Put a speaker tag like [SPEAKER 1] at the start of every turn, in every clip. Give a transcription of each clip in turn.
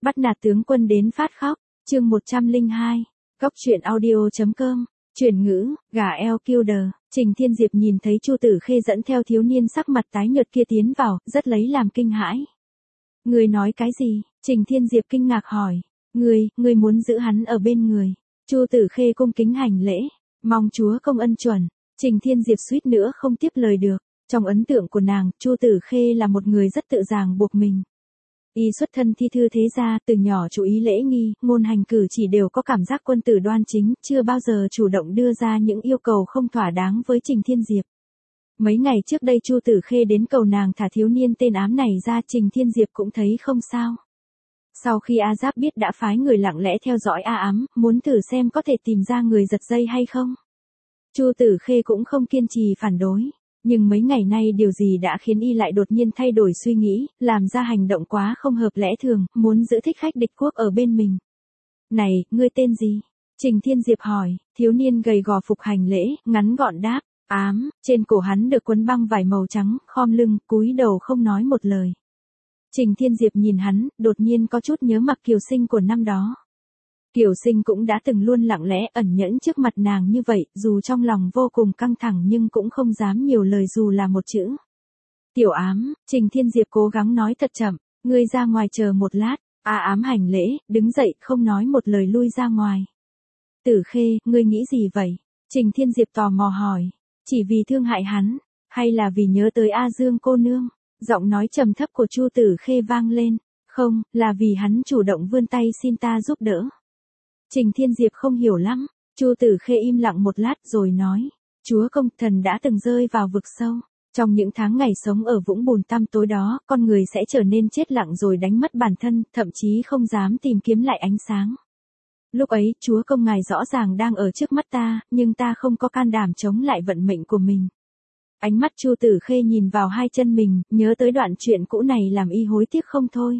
[SPEAKER 1] Bắt nạt tướng quân đến phát khóc, chương 102, Cóc truyện audio.com, chuyển ngữ, gà eo killer. Trình Thiên Diệp nhìn thấy Chu Tử Khê dẫn theo thiếu niên sắc mặt tái nhợt kia tiến vào, rất lấy làm kinh hãi. Người nói cái gì? Trình Thiên Diệp kinh ngạc hỏi. Người muốn giữ hắn ở bên người. Chu Tử Khê cung kính hành lễ, mong Chúa công ân chuẩn. Trình Thiên Diệp suýt nữa không tiếp lời được. Trong ấn tượng của nàng, Chu Tử Khê là một người rất tự ràng buộc mình. Y xuất thân thi thư thế gia, từ nhỏ chú ý lễ nghi, ngôn hành cử chỉ đều có cảm giác quân tử đoan chính, chưa bao giờ chủ động đưa ra những yêu cầu không thỏa đáng với Trình Thiên Diệp. Mấy ngày trước đây Chu Tử Khê đến cầu nàng thả thiếu niên tên ám này ra, Trình Thiên Diệp cũng thấy không sao. Sau khi A Giáp biết đã phái người lặng lẽ theo dõi A Ám, muốn thử xem có thể tìm ra người giật dây hay không. Chu Tử Khê cũng không kiên trì phản đối. Nhưng mấy ngày nay điều gì đã khiến y lại đột nhiên thay đổi suy nghĩ, làm ra hành động quá không hợp lẽ thường, muốn giữ thích khách địch quốc ở bên mình. Này, ngươi tên gì? Trình Thiên Diệp hỏi. Thiếu niên gầy gò phục hành lễ, ngắn gọn đáp, Ám. Trên cổ hắn được quấn băng vải màu trắng, khom lưng, cúi đầu không nói một lời. Trình Thiên Diệp nhìn hắn, đột nhiên có chút nhớ Mặc Kiều Sinh của năm đó. Kiều Sinh cũng đã từng luôn lặng lẽ ẩn nhẫn trước mặt nàng như vậy, dù trong lòng vô cùng căng thẳng nhưng cũng không dám nhiều lời dù là một chữ. Tiểu Ám, Trình Thiên Diệp cố gắng nói thật chậm, ngươi ra ngoài chờ một lát. A Ám hành lễ, đứng dậy không nói một lời lui ra ngoài. Tử Khê, ngươi nghĩ gì vậy? Trình Thiên Diệp tò mò hỏi, chỉ vì thương hại hắn, hay là vì nhớ tới A Dương cô nương? Giọng nói trầm thấp của Chu Tử Khê vang lên, không, là vì hắn chủ động vươn tay xin ta giúp đỡ. Trình Thiên Diệp không hiểu lắm, Chu Tử Khê im lặng một lát rồi nói, Chúa công, thần đã từng rơi vào vực sâu. Trong những tháng ngày sống ở vũng bùn tăm tối đó, con người sẽ trở nên chết lặng rồi đánh mất bản thân, thậm chí không dám tìm kiếm lại ánh sáng. Lúc ấy, Chúa công ngài rõ ràng đang ở trước mắt ta, nhưng ta không có can đảm chống lại vận mệnh của mình. Ánh mắt Chu Tử Khê nhìn vào hai chân mình, nhớ tới đoạn chuyện cũ này làm y hối tiếc không thôi.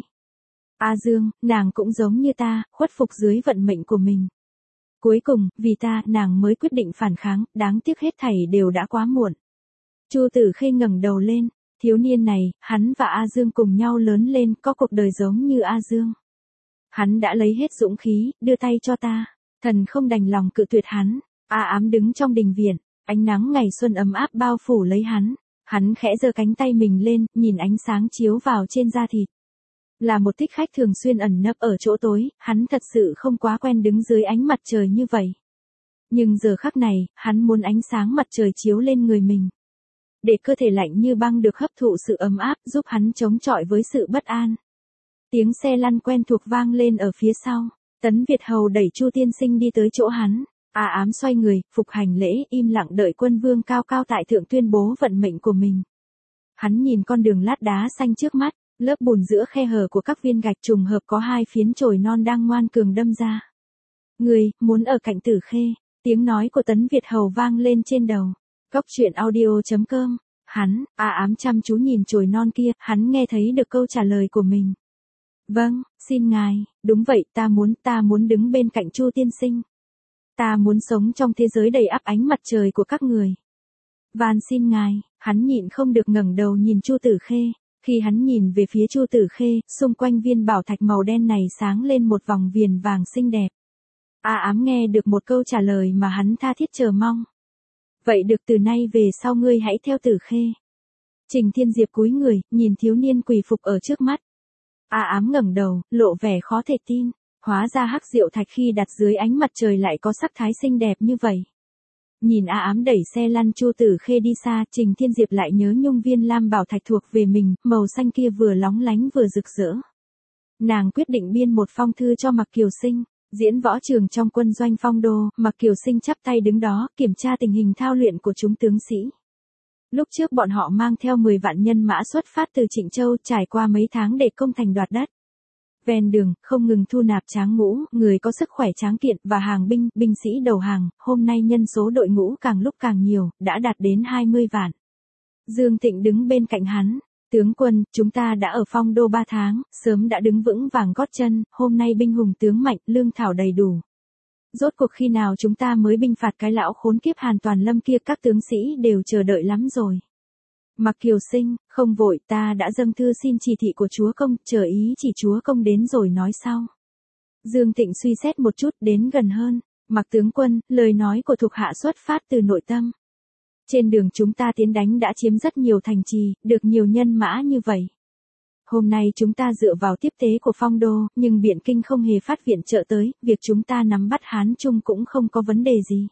[SPEAKER 1] A Dương, nàng cũng giống như ta, khuất phục dưới vận mệnh của mình. Cuối cùng, vì ta, nàng mới quyết định phản kháng, đáng tiếc hết thảy đều đã quá muộn. Chu Tử Khê ngẩng đầu lên, thiếu niên này, hắn và A Dương cùng nhau lớn lên, có cuộc đời giống như A Dương. Hắn đã lấy hết dũng khí, đưa tay cho ta, thần không đành lòng cự tuyệt hắn. A Ám đứng trong đình viện, ánh nắng ngày xuân ấm áp bao phủ lấy hắn khẽ giơ cánh tay mình lên, nhìn ánh sáng chiếu vào trên da thịt. Là một thích khách thường xuyên ẩn nấp ở chỗ tối, hắn thật sự không quá quen đứng dưới ánh mặt trời như vậy. Nhưng giờ khắc này, hắn muốn ánh sáng mặt trời chiếu lên người mình. Để cơ thể lạnh như băng được hấp thụ sự ấm áp, giúp hắn chống chọi với sự bất an. Tiếng xe lăn quen thuộc vang lên ở phía sau. Tấn Việt Hầu đẩy Chu Tiên Sinh đi tới chỗ hắn. A Ám xoay người, phục hành lễ, im lặng đợi quân vương cao cao tại thượng tuyên bố vận mệnh của mình. Hắn nhìn con đường lát đá xanh trước mắt. Lớp bùn giữa khe hở của các viên gạch trùng hợp có hai phiến chồi non đang ngoan cường đâm ra. Người, muốn ở cạnh Tử Khê, tiếng nói của Tấn Việt Hầu vang lên trên đầu. Cóc truyện audio.com, A Ám chăm chú nhìn chồi non kia, hắn nghe thấy được câu trả lời của mình. Vâng, xin ngài, đúng vậy, ta muốn đứng bên cạnh Chu tiên sinh. Ta muốn sống trong thế giới đầy ắp ánh mặt trời của các người. Van xin ngài, hắn nhịn không được ngẩng đầu nhìn Chu Tử Khê. Khi hắn nhìn về phía Chu Tử Khê, xung quanh viên bảo thạch màu đen này sáng lên một vòng viền vàng xinh đẹp. A Ám nghe được một câu trả lời mà hắn tha thiết chờ mong. Vậy được, từ nay về sau ngươi hãy theo Tử Khê. Trình Thiên Diệp cúi người, nhìn thiếu niên quỳ phục ở trước mắt. A Ám ngẩng đầu, lộ vẻ khó thể tin. Hóa ra hắc diệu thạch khi đặt dưới ánh mặt trời lại có sắc thái xinh đẹp như vậy. Nhìn A Ám đẩy xe lăn Chu Tử Khê đi xa, Trình Thiên Diệp lại nhớ nhung viên lam bảo thạch thuộc về mình, màu xanh kia vừa lóng lánh vừa rực rỡ. Nàng quyết định biên một phong thư cho Mặc Kiều Sinh. Diễn võ trường trong quân doanh Phong Đô, Mặc Kiều Sinh chắp tay đứng đó, kiểm tra tình hình thao luyện của chúng tướng sĩ. Lúc trước bọn họ mang theo 10 vạn nhân mã xuất phát từ Trịnh Châu, trải qua mấy tháng để công thành đoạt đất. Ven đường, không ngừng thu nạp tráng ngũ, người có sức khỏe tráng kiện và hàng binh sĩ đầu hàng, hôm nay nhân số đội ngũ càng lúc càng nhiều, đã đạt đến 20 vạn. Dương Thịnh đứng bên cạnh hắn, tướng quân, chúng ta đã ở Phong Đô 3 tháng, sớm đã đứng vững vàng gót chân, hôm nay binh hùng tướng mạnh, lương thảo đầy đủ. Rốt cuộc khi nào chúng ta mới binh phạt cái lão khốn kiếp Hàn Toàn Lâm kia, các tướng sĩ đều chờ đợi lắm rồi. Mặc Kiều Sinh, không vội, ta đã dâng thư xin chỉ thị của chúa công, chờ ý chỉ chúa công đến rồi nói sau. Dương Tịnh suy xét một chút, đến gần hơn. Mặc tướng quân, lời nói của thuộc hạ xuất phát từ nội tâm. Trên đường chúng ta tiến đánh đã chiếm rất nhiều thành trì, được nhiều nhân mã như vậy. Hôm nay chúng ta dựa vào tiếp tế của Phong Đô, nhưng Biện Kinh không hề phát viện trợ tới, việc chúng ta nắm bắt Hán Trung cũng không có vấn đề gì.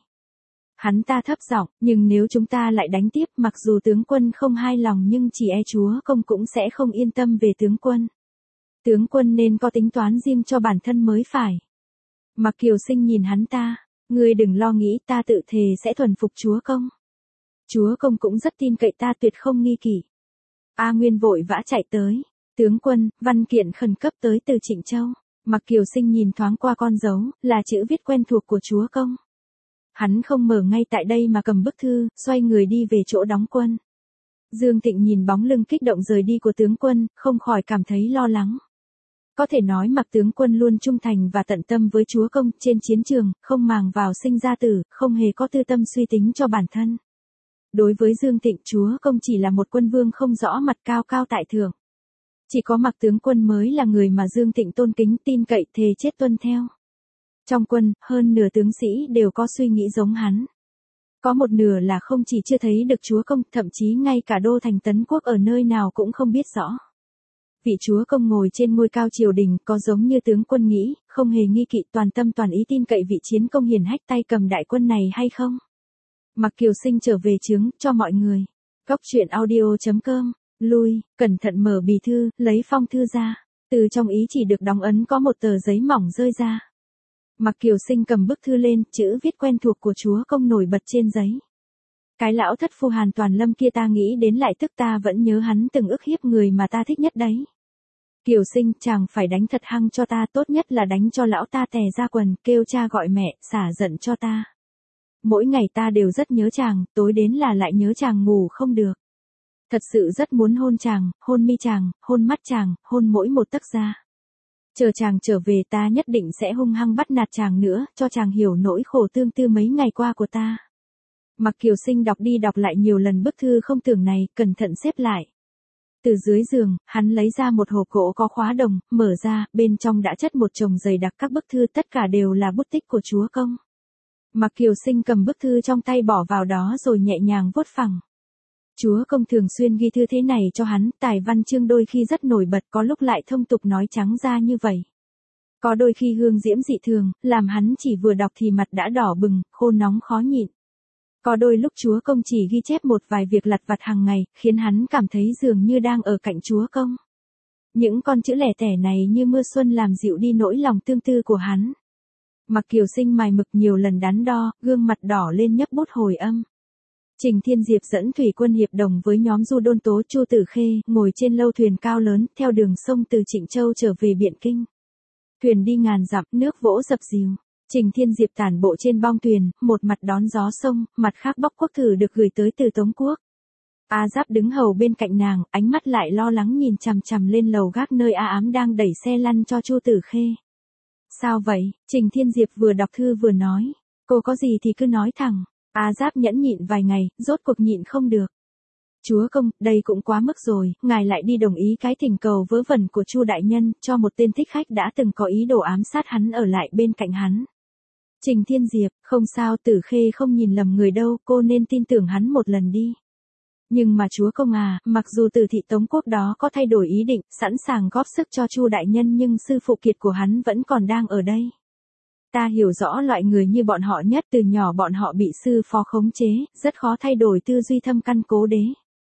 [SPEAKER 1] Hắn ta thấp giọng, nhưng nếu chúng ta lại đánh tiếp, mặc dù tướng quân không hài lòng nhưng chỉ e chúa công cũng sẽ không yên tâm về tướng quân. Tướng quân nên có tính toán riêng cho bản thân mới phải. Mặc Kiều Sinh nhìn hắn ta, ngươi đừng lo nghĩ, ta tự thề sẽ thuần phục chúa công. Chúa công cũng rất tin cậy ta, tuyệt không nghi kỷ. A Nguyên vội vã chạy tới. Tướng quân, văn kiện khẩn cấp tới từ Trịnh Châu. Mặc Kiều Sinh nhìn thoáng qua con dấu, là chữ viết quen thuộc của chúa công. Hắn không mở ngay tại đây mà cầm bức thư, xoay người đi về chỗ đóng quân. Dương Tịnh nhìn bóng lưng kích động rời đi của tướng quân, không khỏi cảm thấy lo lắng. Có thể nói Mặc tướng quân luôn trung thành và tận tâm với chúa công, trên chiến trường, không màng vào sinh ra tử, không hề có tư tâm suy tính cho bản thân. Đối với Dương Tịnh, chúa công chỉ là một quân vương không rõ mặt, cao cao tại thượng. Chỉ có Mặc tướng quân mới là người mà Dương Tịnh tôn kính, tin cậy, thề chết tuân theo. Trong quân, hơn nửa tướng sĩ đều có suy nghĩ giống hắn. Có một nửa là không chỉ chưa thấy được chúa công, thậm chí ngay cả đô thành Tấn Quốc ở nơi nào cũng không biết rõ. Vị chúa công ngồi trên ngôi cao triều đình, có giống như tướng quân nghĩ, không hề nghi kỵ, toàn tâm toàn ý tin cậy vị chiến công hiển hách tay cầm đại quân này hay không? Mặc Kiều Sinh trở về trướng, cho mọi người. Góc truyện audio.com, lui, cẩn thận mở bì thư, lấy phong thư ra. Từ trong ý chỉ được đóng ấn có một tờ giấy mỏng rơi ra. Mặc Kiều Sinh cầm bức thư lên, chữ viết quen thuộc của chúa công nổi bật trên giấy. Cái lão thất phu Hàn Toàn Lâm kia, ta nghĩ đến lại tức ta vẫn nhớ hắn từng ức hiếp người mà ta thích nhất đấy. Kiều Sinh, chàng phải đánh thật hăng cho ta, tốt nhất là đánh cho lão ta tè ra quần, kêu cha gọi mẹ, xả giận cho ta. Mỗi ngày ta đều rất nhớ chàng, tối đến là lại nhớ chàng ngủ không được. Thật sự rất muốn hôn chàng, hôn mi chàng, hôn mắt chàng, hôn mỗi một tấc da. Chờ chàng trở về ta nhất định sẽ hung hăng bắt nạt chàng nữa, cho chàng hiểu nỗi khổ tương tư mấy ngày qua của ta. Mặc Kiều Sinh đọc đi đọc lại nhiều lần bức thư không tưởng này, cẩn thận xếp lại. Từ dưới giường, hắn lấy ra một hộp gỗ có khóa đồng, mở ra, bên trong đã chất một chồng dày đặc các bức thư, tất cả đều là bút tích của chúa công. Mặc Kiều Sinh cầm bức thư trong tay bỏ vào đó rồi nhẹ nhàng vuốt phẳng. Chúa công thường xuyên ghi thư thế này cho hắn, tài văn chương đôi khi rất nổi bật, có lúc lại thông tục nói trắng ra như vậy. Có đôi khi hương diễm dị thường, làm hắn chỉ vừa đọc thì mặt đã đỏ bừng, khô nóng khó nhịn. Có đôi lúc chúa công chỉ ghi chép một vài việc lặt vặt hàng ngày, khiến hắn cảm thấy dường như đang ở cạnh chúa công. Những con chữ lẻ tẻ này như mưa xuân làm dịu đi nỗi lòng tương tư của hắn. Mặc Kiều Sinh mài mực nhiều lần đắn đo, gương mặt đỏ lên nhấc bút hồi âm. Trình Thiên Diệp dẫn thủy quân hiệp đồng với nhóm Du Đôn Tố Chu Tử Khê, ngồi trên lâu thuyền cao lớn, theo đường sông từ Trịnh Châu trở về Biện Kinh. Thuyền đi ngàn dặm, nước vỗ dập dìu. Trình Thiên Diệp tản bộ trên bong thuyền, một mặt đón gió sông, mặt khác bóc quốc thư được gửi tới từ Tống Quốc. A Giáp đứng hầu bên cạnh nàng, ánh mắt lại lo lắng nhìn chằm chằm lên lầu gác nơi A Ám đang đẩy xe lăn cho Chu Tử Khê. Sao vậy? Trình Thiên Diệp vừa đọc thư vừa nói. Cô có gì thì cứ nói thẳng. A Giáp nhẫn nhịn vài ngày, rốt cuộc nhịn không được. Chúa công, đây cũng quá mức rồi, ngài lại đi đồng ý cái thỉnh cầu vớ vẩn của Chu đại nhân, cho một tên thích khách đã từng có ý đồ ám sát hắn ở lại bên cạnh hắn. Trình Thiên Diệp, không sao, Tử Khê không nhìn lầm người đâu, cô nên tin tưởng hắn một lần đi. Nhưng mà chúa công à, mặc dù Từ thị Tống Quốc đó có thay đổi ý định, sẵn sàng góp sức cho Chu đại nhân nhưng sư phụ kiệt của hắn vẫn còn đang ở đây. Ta hiểu rõ loại người như bọn họ nhất, từ nhỏ bọn họ bị sư phó khống chế, rất khó thay đổi tư duy thâm căn cố đế.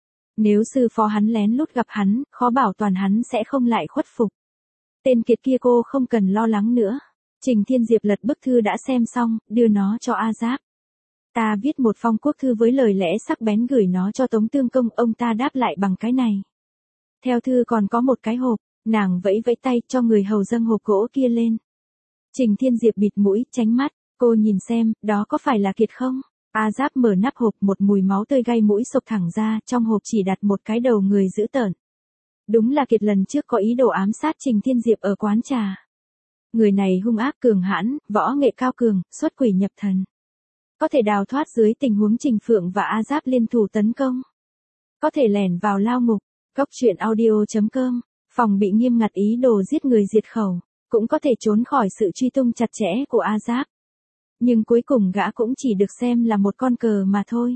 [SPEAKER 1] Nếu sư phó hắn lén lút gặp hắn, khó bảo toàn hắn sẽ không lại khuất phục. Tên kiệt kia cô không cần lo lắng nữa. Trình Thiên Diệp lật bức thư đã xem xong, đưa nó cho A Giáp. Ta viết một phong quốc thư với lời lẽ sắc bén gửi nó cho Tống Tương Công, ông ta đáp lại bằng cái này. Theo thư còn có một cái hộp, nàng vẫy vẫy tay cho người hầu dâng hộp gỗ kia lên. Trình Thiên Diệp bịt mũi, tránh mắt, cô nhìn xem, đó có phải là kiệt không? A Giáp mở nắp hộp, một mùi máu tươi gai mũi xộc thẳng ra, trong hộp chỉ đặt một cái đầu người dữ tợn. Đúng là kiệt lần trước có ý đồ ám sát Trình Thiên Diệp ở quán trà. Người này hung ác cường hãn, võ nghệ cao cường, xuất quỷ nhập thần. Có thể đào thoát dưới tình huống Trình Phượng và A Giáp liên thủ tấn công. có thể lẻn vào lao ngục. Cốc truyện audio.com, phòng bị nghiêm ngặt ý đồ giết người diệt khẩu, cũng có thể trốn khỏi sự truy tung chặt chẽ của Azab. Nhưng cuối cùng gã cũng chỉ được xem là một con cờ mà thôi.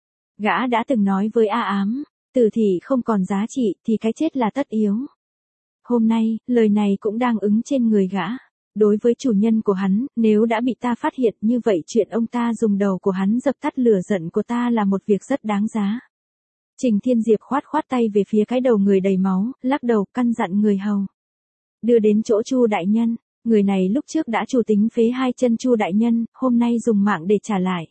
[SPEAKER 1] Gã đã từng nói với A Ám, tử thị không còn giá trị thì cái chết là tất yếu. Hôm nay, lời này cũng đang ứng trên người gã. Đối với chủ nhân của hắn, nếu đã bị ta phát hiện như vậy chuyện ông ta dùng đầu của hắn dập tắt lửa giận của ta là một việc rất đáng giá. Trình Thiên Diệp khoát khoát tay về phía cái đầu người đầy máu, lắc đầu căn dặn người hầu. Đưa đến chỗ Chu đại nhân, người này lúc trước đã chủ tính phế hai chân Chu đại nhân, hôm nay dùng mạng để trả lại.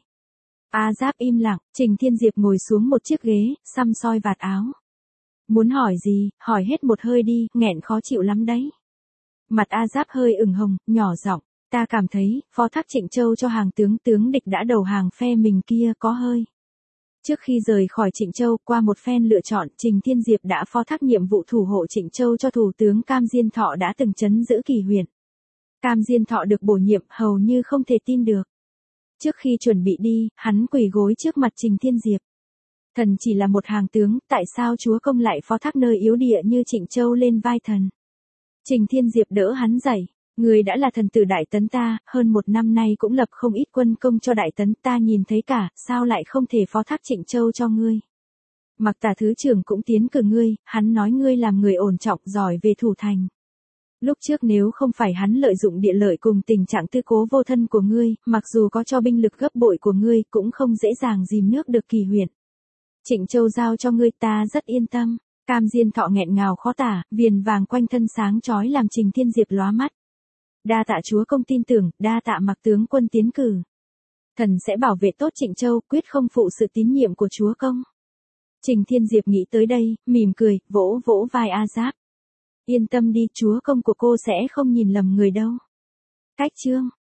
[SPEAKER 1] Azab im lặng, Trình Thiên Diệp ngồi xuống một chiếc ghế, xăm soi vạt áo. Muốn hỏi gì, hỏi hết một hơi đi, nghẹn khó chịu lắm đấy. Mặt Azab hơi ửng hồng, nhỏ giọng, ta cảm thấy, phó thác Trịnh Châu cho hàng tướng địch đã đầu hàng phe mình kia có hơi. Trước khi rời khỏi Trịnh Châu, qua một phen lựa chọn, Trình Thiên Diệp đã phó thác nhiệm vụ thủ hộ Trịnh Châu cho thủ tướng Cam Diên Thọ đã từng trấn giữ Kỳ Huyền. Cam Diên Thọ được bổ nhiệm hầu như không thể tin được. Trước khi chuẩn bị đi, hắn quỳ gối trước mặt Trình Thiên Diệp. Thần chỉ là một hàng tướng, tại sao chúa công lại phó thác nơi yếu địa như Trịnh Châu lên vai thần? Trình Thiên Diệp đỡ hắn dậy. Người đã là thần tử Đại Tấn ta, hơn một năm nay cũng lập không ít quân công cho Đại Tấn ta nhìn thấy cả, sao lại không thể phó thác Trịnh Châu cho ngươi? Mặc Tả thứ trưởng cũng tiến cử ngươi, hắn nói ngươi làm người ổn trọng giỏi về thủ thành. Lúc trước nếu không phải hắn lợi dụng địa lợi cùng tình trạng tư cố vô thân của ngươi, mặc dù có cho binh lực gấp bội của ngươi cũng không dễ dàng dìm nước được Kỳ Huyền. Trịnh Châu giao cho ngươi ta rất yên tâm. Cam Diên Thọ nghẹn ngào khó tả, viền vàng quanh thân sáng chói làm Trình Thiên Diệp lóa mắt. Đa tạ chúa công tin tưởng, đa tạ Mặc tướng quân tiến cử. Thần sẽ bảo vệ tốt Trịnh Châu, quyết không phụ sự tín nhiệm của chúa công. Trình Thiên Diệp nghĩ tới đây, mỉm cười, vỗ vỗ vai Azab. Yên tâm đi, chúa công của cô sẽ không nhìn lầm người đâu. Cách chương